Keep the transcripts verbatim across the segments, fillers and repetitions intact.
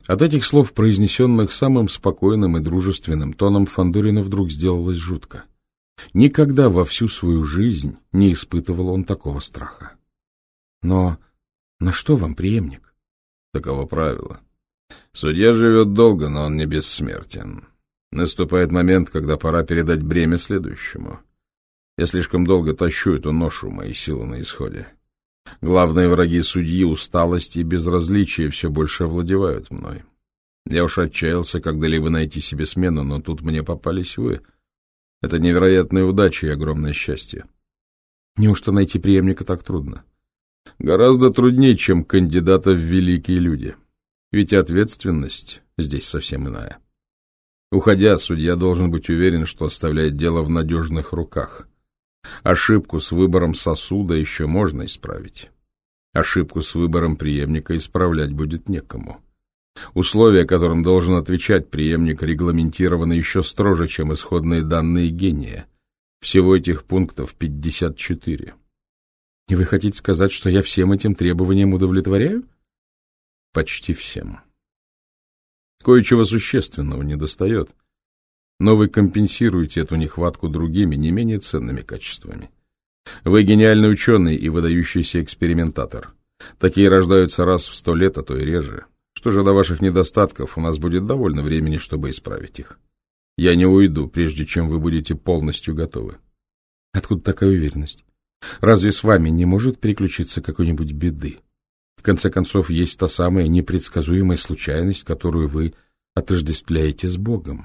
От этих слов, произнесенных самым спокойным и дружественным тоном, Фандорину вдруг сделалось жутко. Никогда во всю свою жизнь не испытывал он такого страха. Но на что вам преемник? Таково правило. Судья живет долго, но он не бессмертен. Наступает момент, когда пора передать бремя следующему. Я слишком долго тащу эту ношу, мои силы на исходе. Главные враги судьи, усталость и безразличие, все больше овладевают мной. Я уж отчаялся когда-либо найти себе смену, но тут мне попались вы. Это невероятная удача и огромное счастье. Неужто найти преемника так трудно? Гораздо труднее, чем кандидата в великие люди. Ведь ответственность здесь совсем иная. Уходя, судья должен быть уверен, что оставляет дело в надежных руках. Ошибку с выбором сосуда еще можно исправить. Ошибку с выбором преемника исправлять будет некому. Условия, которым должен отвечать преемник, регламентированы еще строже, чем исходные данные гения. Всего этих пунктов пятьдесят четыре. И вы хотите сказать, что я всем этим требованиям удовлетворяю? Почти всем. Кое-чего существенного недостает, но вы компенсируете эту нехватку другими, не менее ценными качествами. Вы гениальный ученый и выдающийся экспериментатор. Такие рождаются раз в сто лет, а то и реже. Что же до ваших недостатков, у нас будет довольно времени, чтобы исправить их. Я не уйду, прежде чем вы будете полностью готовы. Откуда такая уверенность? Разве с вами не может приключиться какой-нибудь беды? В конце концов, есть та самая непредсказуемая случайность, которую вы отождествляете с Богом.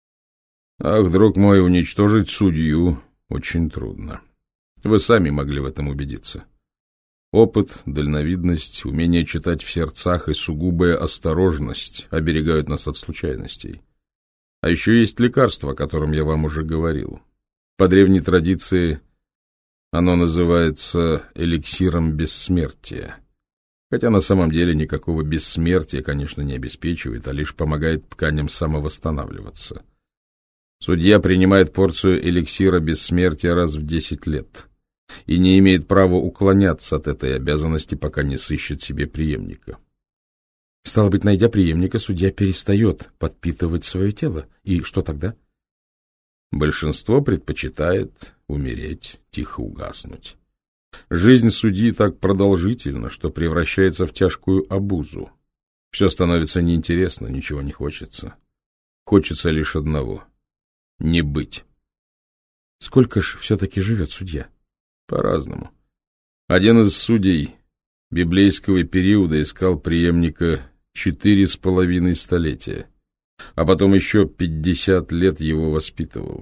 Ах, друг мой, уничтожить судью очень трудно. Вы сами могли в этом убедиться. Опыт, дальновидность, умение читать в сердцах и сугубая осторожность оберегают нас от случайностей. А еще есть лекарство, о котором я вам уже говорил. По древней традиции оно называется эликсиром бессмертия. Хотя на самом деле никакого бессмертия, конечно, не обеспечивает, а лишь помогает тканям самовосстанавливаться. Судья принимает порцию эликсира бессмертия раз в десять лет и не имеет права уклоняться от этой обязанности, пока не сыщет себе преемника. Стало быть, найдя преемника, судья перестает подпитывать свое тело. И что тогда? Большинство предпочитает умереть, тихо угаснуть. Жизнь судьи так продолжительна, что превращается в тяжкую обузу. Все становится неинтересно, ничего не хочется. Хочется лишь одного — не быть. Сколько ж все-таки живет судья? По-разному. Один из судей библейского периода искал преемника четыре с половиной столетия, а потом еще пятьдесят лет его воспитывал.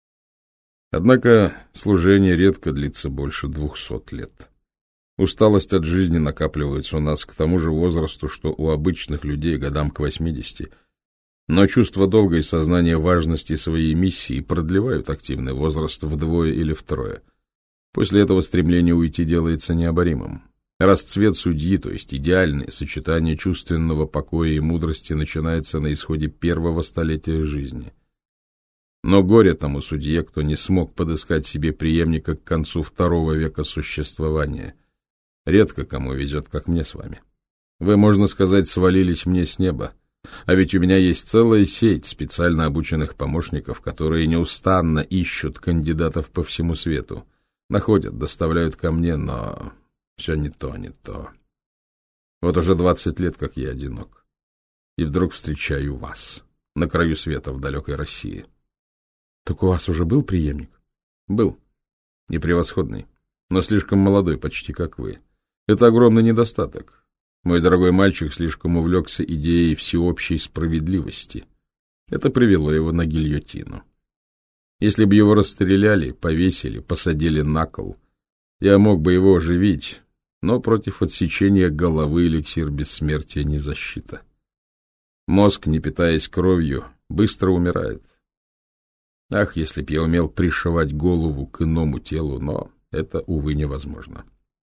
Однако служение редко длится больше двухсот лет. Усталость от жизни накапливается у нас к тому же возрасту, что у обычных людей годам к восьмидесяти. Но чувство долга и сознание важности своей миссии продлевают активный возраст вдвое или втрое. После этого стремление уйти делается необоримым. Расцвет судьи, то есть идеальное сочетание чувственного покоя и мудрости, начинается на исходе первого столетия жизни. Но горе тому судье, кто не смог подыскать себе преемника к концу второго века существования. Редко кому везет, как мне с вами. Вы, можно сказать, свалились мне с неба. А ведь у меня есть целая сеть специально обученных помощников, которые неустанно ищут кандидатов по всему свету. Находят, доставляют ко мне, но все не то, не то. Вот уже двадцать лет, как я одинок. И вдруг встречаю вас на краю света в далекой России. Так у вас уже был преемник? Был. Не превосходный, но слишком молодой, почти как вы. Это огромный недостаток. Мой дорогой мальчик слишком увлекся идеей всеобщей справедливости. Это привело его на гильотину. Если бы его расстреляли, повесили, посадили на кол, я мог бы его оживить, но против отсечения головы эликсир бессмертия не защита. Мозг, не питаясь кровью, быстро умирает. Ах, если б я умел пришивать голову к иному телу, но это, увы, невозможно.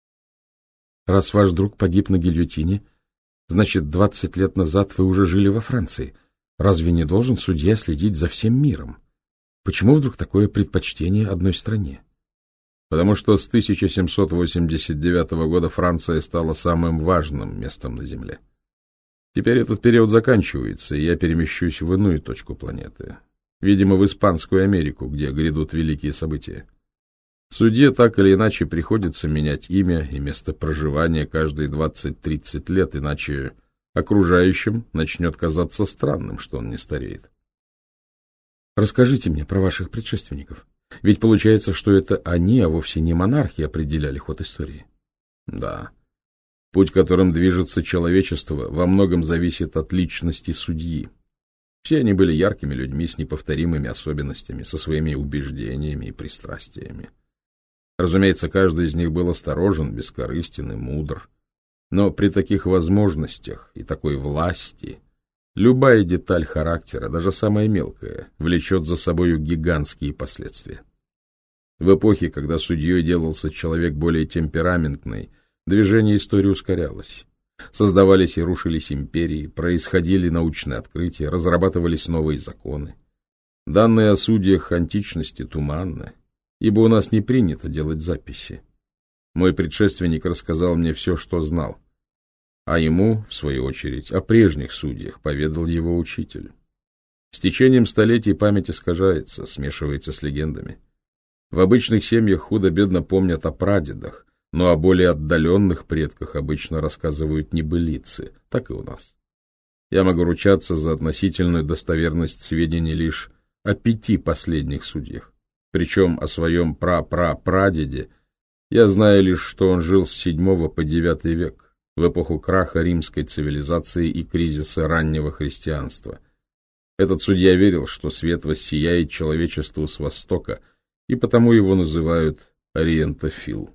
Раз ваш друг погиб на гильотине, значит, двадцать лет назад вы уже жили во Франции. Разве не должен судья следить за всем миром? Почему вдруг такое предпочтение одной стране? Потому что с тысяча семьсот восемьдесят девятого года Франция стала самым важным местом на земле. Теперь этот период заканчивается, и я перемещусь в иную точку планеты. Видимо, в Испанскую Америку, где грядут великие события. Судье так или иначе приходится менять имя и место проживания каждые двадцать-тридцать лет, иначе окружающим начнет казаться странным, что он не стареет. Расскажите мне про ваших предшественников. Ведь получается, что это они, а вовсе не монархи, определяли ход истории. Да. Путь, которым движется человечество, во многом зависит от личности судьи. Все они были яркими людьми с неповторимыми особенностями, со своими убеждениями и пристрастиями. Разумеется, каждый из них был осторожен, бескорыстен и мудр. Но при таких возможностях и такой власти любая деталь характера, даже самая мелкая, влечет за собою гигантские последствия. В эпохе, когда судьей делался человек более темпераментный, движение истории ускорялось. Создавались и рушились империи, происходили научные открытия, разрабатывались новые законы. Данные о судьях античности туманны, ибо у нас не принято делать записи. Мой предшественник рассказал мне все, что знал, а ему, в свою очередь, о прежних судьях поведал его учитель. С течением столетий память искажается, смешивается с легендами. В обычных семьях худо-бедно помнят о прадедах, но о более отдаленных предках обычно рассказывают небылицы, так и у нас. Я могу ручаться за относительную достоверность сведений лишь о пяти последних судьях. Причем о своем пра-пра-прадеде я знаю лишь, что он жил с седьмого по девятый век, в эпоху краха римской цивилизации и кризиса раннего христианства. Этот судья верил, что свет воссияет человечеству с востока, и потому его называют ориентофил.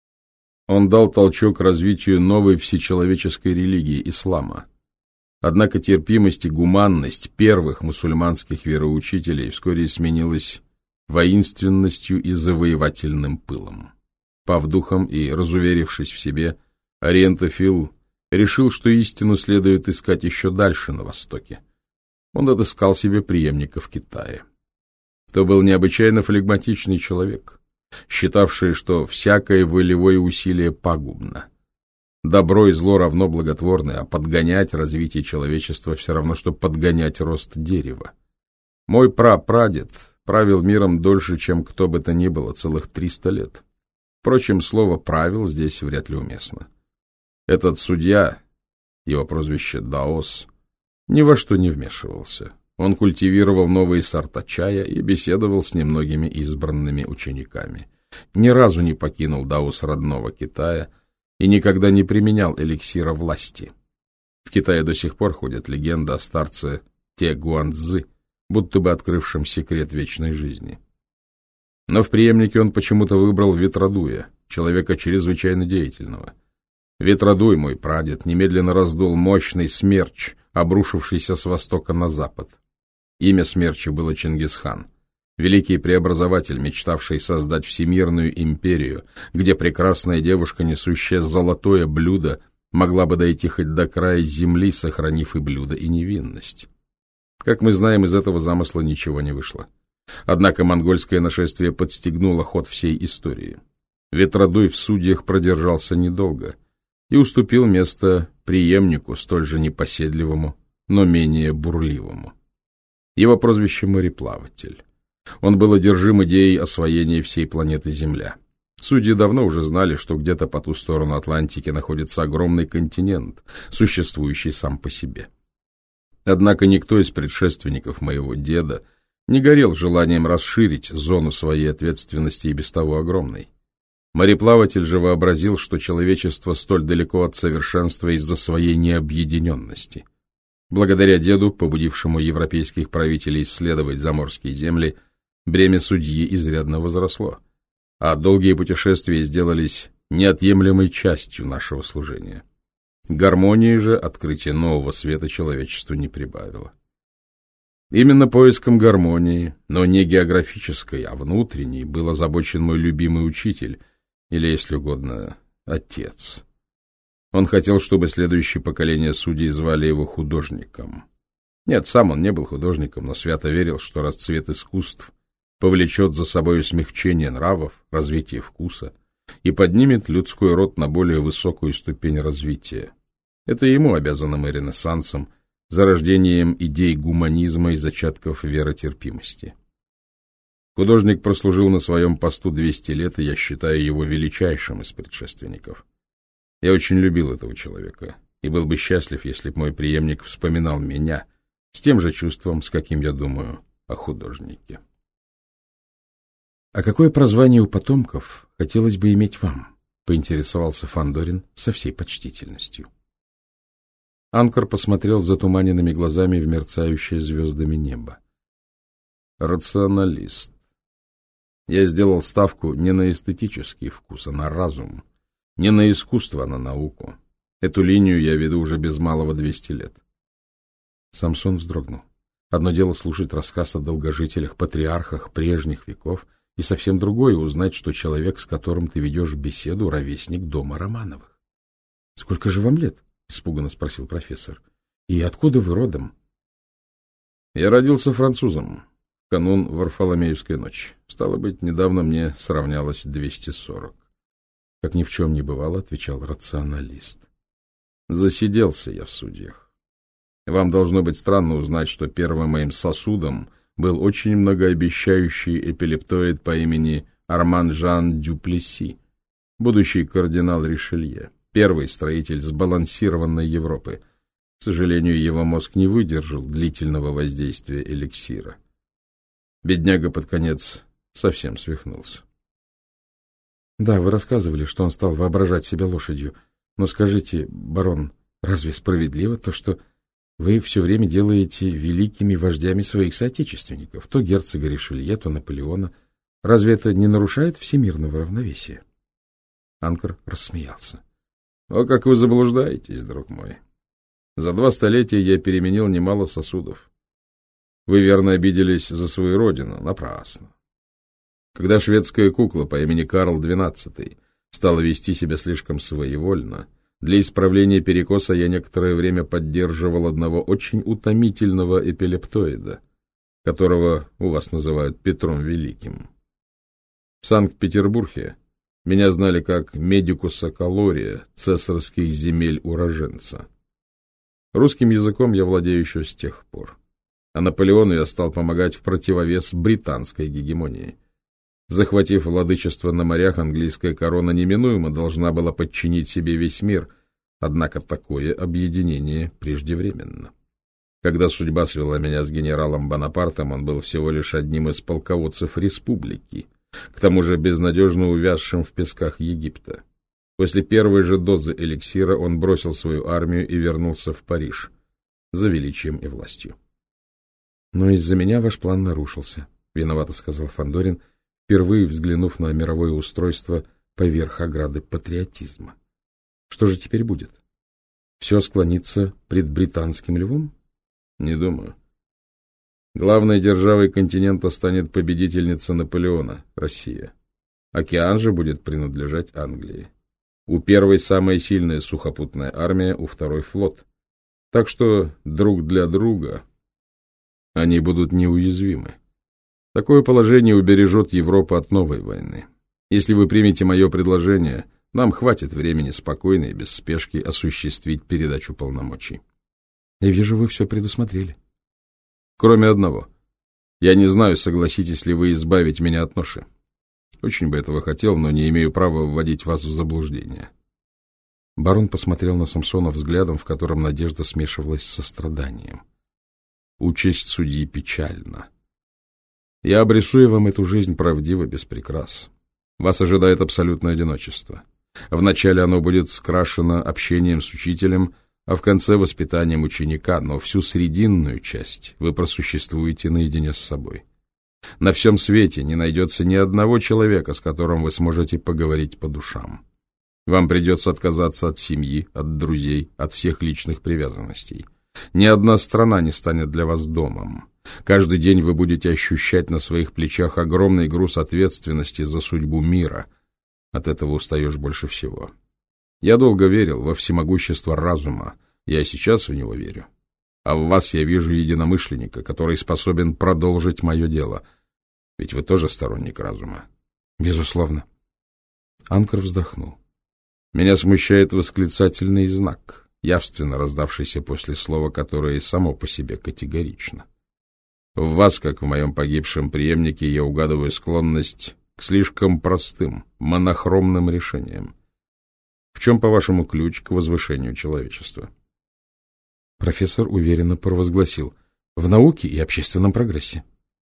Он дал толчок развитию новой всечеловеческой религии ислама. Однако терпимость и гуманность первых мусульманских вероучителей вскоре сменилась воинственностью и завоевательным пылом. Пав духом и разуверившись в себе, ориентофил решил, что истину следует искать еще дальше на востоке. Он отыскал себе преемника в Китае. То был необычайно флегматичный человек, считавший, что всякое волевое усилие пагубно. Добро и зло равно благотворны, а подгонять развитие человечества все равно, что подгонять рост дерева. Мой прапрадед правил миром дольше, чем кто бы то ни было, целых триста лет. Впрочем, слово «правил» здесь вряд ли уместно. Этот судья, его прозвище Даос, ни во что не вмешивался. Он культивировал новые сорта чая и беседовал с немногими избранными учениками. Ни разу не покинул Даос родного Китая и никогда не применял эликсира власти. В Китае до сих пор ходит легенда о старце Те Гуанцзы, будто бы открывшем секрет вечной жизни. Но в преемнике он почему-то выбрал Ветродуя, человека чрезвычайно деятельного. Ветродуй, мой прадед, немедленно раздул мощный смерч, обрушившийся с востока на запад. Имя смерча было Чингисхан, великий преобразователь, мечтавший создать всемирную империю, где прекрасная девушка, несущая золотое блюдо, могла бы дойти хоть до края земли, сохранив и блюдо, и невинность. Как мы знаем, из этого замысла ничего не вышло. Однако монгольское нашествие подстегнуло ход всей истории. Ветродуй в судьях продержался недолго и уступил место преемнику, столь же непоседливому, но менее бурливому. Его прозвище «Мореплаватель». Он был одержим идеей освоения всей планеты Земля. Судьи давно уже знали, что где-то по ту сторону Атлантики находится огромный континент, существующий сам по себе. Однако никто из предшественников моего деда не горел желанием расширить зону своей ответственности и без того огромной. Мореплаватель же вообразил, что человечество столь далеко от совершенства из-за своей необъединенности. Благодаря деду, побудившему европейских правителей исследовать заморские земли, бремя судьи изрядно возросло, а долгие путешествия сделались неотъемлемой частью нашего служения. Гармонии же открытие нового света человечеству не прибавило. Именно поиском гармонии, но не географической, а внутренней, был озабочен мой любимый учитель, или, если угодно, отец. Он хотел, чтобы следующее поколение судей звали его художником. Нет, сам он не был художником, но свято верил, что расцвет искусств повлечет за собой смягчение нравов, развитие вкуса и поднимет людской род на более высокую ступень развития. Это ему обязаны мы Ренессансом, зарождением идей гуманизма и зачатков веротерпимости. Художник прослужил на своем посту двести лет, и я считаю его величайшим из предшественников. Я очень любил этого человека и был бы счастлив, если б мой преемник вспоминал меня с тем же чувством, с каким я думаю о художнике. — А какое прозвание у потомков хотелось бы иметь вам? — поинтересовался Фандорин со всей почтительностью. Анкор посмотрел затуманенными глазами в мерцающее звездами небо. — Рационалист. Я сделал ставку не на эстетический вкус, а на разум, не на искусство, а на науку. Эту линию я веду уже без малого двести лет. Самсон вздрогнул. Одно дело слушать рассказ о долгожителях-патриархах прежних веков, и совсем другое — узнать, что человек, с которым ты ведешь беседу, ровесник дома Романовых. — Сколько же вам лет? — испуганно спросил профессор. — И откуда вы родом? — Я родился французом. Канун Варфоломеевской ночи. Стало быть, недавно мне сравнялось двести сорок. Как ни в чем не бывало, отвечал рационалист. Засиделся я в судьях. Вам должно быть странно узнать, что первым моим сосудом был очень многообещающий эпилептоид по имени Арман Жан Дюплесси, будущий кардинал Ришелье, первый строитель сбалансированной Европы. К сожалению, его мозг не выдержал длительного воздействия эликсира. Бедняга под конец совсем свихнулся. Да, вы рассказывали, что он стал воображать себя лошадью. Но скажите, барон, разве справедливо то, что вы все время делаете великими вождями своих соотечественников, то герцога Ришелье, то Наполеона? Разве это не нарушает всемирного равновесия? Анкор рассмеялся. — О, как вы заблуждаетесь, друг мой. За два столетия я переменил немало сосудов. Вы, верно, обиделись за свою родину. Напрасно. Когда шведская кукла по имени Карл двенадцатый стала вести себя слишком своевольно, для исправления перекоса я некоторое время поддерживал одного очень утомительного эпилептоида, которого у вас называют Петром Великим. В Санкт-Петербурге меня знали как медикуса калория цесарских земель уроженца. Русским языком я владею еще с тех пор. А Наполеону я стал помогать в противовес британской гегемонии. Захватив владычество на морях, английская корона неминуемо должна была подчинить себе весь мир, однако такое объединение преждевременно. Когда судьба свела меня с генералом Бонапартом, он был всего лишь одним из полководцев республики, к тому же безнадежно увязшим в песках Египта. После первой же дозы эликсира он бросил свою армию и вернулся в Париж за величием и властью. — Но из-за меня ваш план нарушился, — виновато сказал Фандорин, впервые взглянув на мировое устройство поверх ограды патриотизма. Что же теперь будет? Все склонится пред британским львом? Не думаю. Главной державой континента станет победительница Наполеона, Россия. Океан же будет принадлежать Англии. У первой самая сильная сухопутная армия, у второй флот. Так что друг для друга они будут неуязвимы. Такое положение убережет Европу от новой войны. Если вы примете мое предложение, нам хватит времени спокойно и без спешки осуществить передачу полномочий. Я вижу, вы все предусмотрели. Кроме одного. Я не знаю, согласитесь ли вы избавить меня от ноши. Очень бы этого хотел, но не имею права вводить вас в заблуждение. Барон посмотрел на Самсона взглядом, в котором надежда смешивалась с состраданием. Участь судьи печальна. Я обрисую вам эту жизнь правдиво, без прикрас. Вас ожидает абсолютное одиночество. Вначале оно будет скрашено общением с учителем, а в конце — воспитанием ученика, но всю срединную часть вы просуществуете наедине с собой. На всем свете не найдется ни одного человека, с которым вы сможете поговорить по душам. Вам придется отказаться от семьи, от друзей, от всех личных привязанностей. Ни одна страна не станет для вас домом. Каждый день вы будете ощущать на своих плечах огромный груз ответственности за судьбу мира. От этого устаешь больше всего. Я долго верил во всемогущество разума, я сейчас в него верю. А в вас я вижу единомышленника, который способен продолжить мое дело. Ведь вы тоже сторонник разума. Безусловно. Анкор вздохнул. Меня смущает восклицательный знак, явственно раздавшийся после слова, которое и само по себе категорично. В вас, как в моем погибшем преемнике, я угадываю склонность к слишком простым, монохромным решениям. В чем, по-вашему, ключ к возвышению человечества? Профессор уверенно провозгласил: в науке и общественном прогрессе.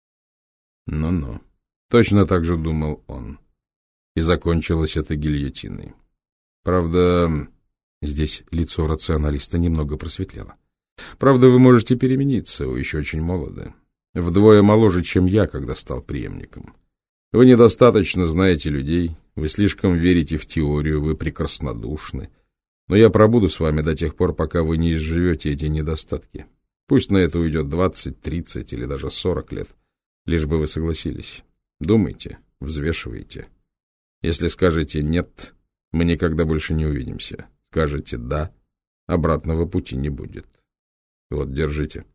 Ну-ну, точно так же думал он. И закончилось это гильотиной. Правда, здесь лицо рационалиста немного просветлело. Правда, вы можете перемениться, вы еще очень молоды. Вдвое моложе, чем я, когда стал преемником. Вы недостаточно знаете людей, вы слишком верите в теорию, вы прекраснодушны. Но я пробуду с вами до тех пор, пока вы не изживете эти недостатки. Пусть на это уйдет двадцать, тридцать или даже сорок лет, лишь бы вы согласились. Думайте, взвешивайте. Если скажете «нет», мы никогда больше не увидимся. Скажете «да», обратного пути не будет. Вот, держите.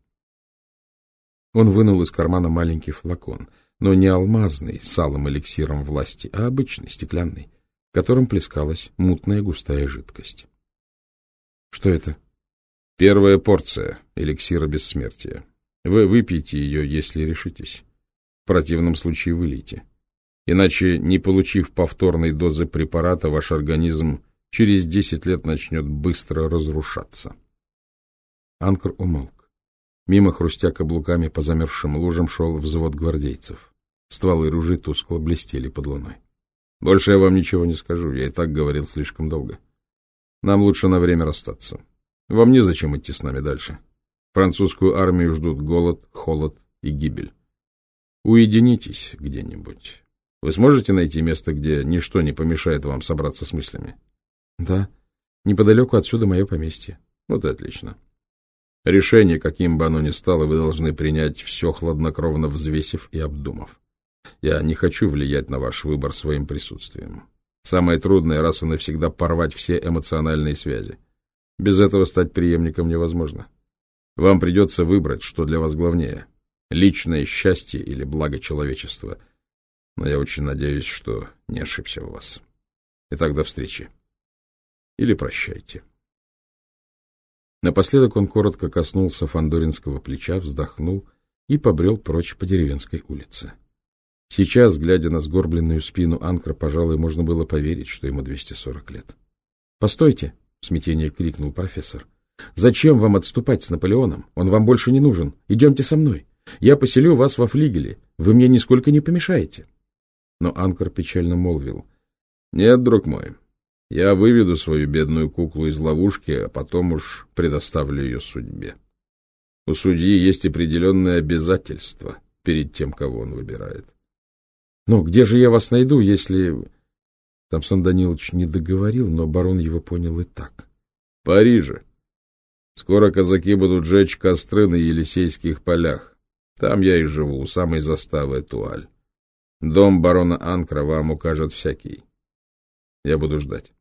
Он вынул из кармана маленький флакон, но не алмазный, с алым эликсиром власти, а обычный, стеклянный, в котором плескалась мутная густая жидкость. Что это? Первая порция эликсира бессмертия. Вы выпьете ее, если решитесь. В противном случае вылейте. Иначе, не получив повторной дозы препарата, ваш организм через десять лет начнет быстро разрушаться. Анкр умолк. Мимо, хрустя каблуками по замерзшим лужам, шел взвод гвардейцев. Стволы ружей тускло блестели под луной. Больше я вам ничего не скажу, я и так говорил слишком долго. Нам лучше на время расстаться. Вам незачем идти с нами дальше. Французскую армию ждут голод, холод и гибель. Уединитесь где-нибудь. Вы сможете найти место, где ничто не помешает вам собраться с мыслями? Да, неподалеку отсюда мое поместье. Вот и отлично. Решение, каким бы оно ни стало, вы должны принять все хладнокровно взвесив и обдумав. Я не хочу влиять на ваш выбор своим присутствием. Самое трудное — раз и навсегда порвать все эмоциональные связи. Без этого стать преемником невозможно. Вам придется выбрать, что для вас главнее — личное счастье или благо человечества. Но я очень надеюсь, что не ошибся в вас. Итак, до встречи. Или прощайте. Напоследок он коротко коснулся фандоринского плеча, вздохнул и побрел прочь по деревенской улице. Сейчас, глядя на сгорбленную спину Анкра, пожалуй, можно было поверить, что ему двести сорок лет. — Постойте! — в смятении крикнул профессор. — Зачем вам отступать с Наполеоном? Он вам больше не нужен. Идемте со мной. Я поселю вас во флигеле. Вы мне нисколько не помешаете. Но Анкр печально молвил. — Нет, друг мой, я выведу свою бедную куклу из ловушки, а потом уж предоставлю ее судьбе. У судьи есть определенные обязательства перед тем, кого он выбирает. Но где же я вас найду, если... Самсон Данилович не договорил, но барон его понял и так. — В Париже. Скоро казаки будут жечь костры на Елисейских полях. Там я и живу, у самой заставы Этуаль. Дом барона Анкра вам укажет всякий. Я буду ждать.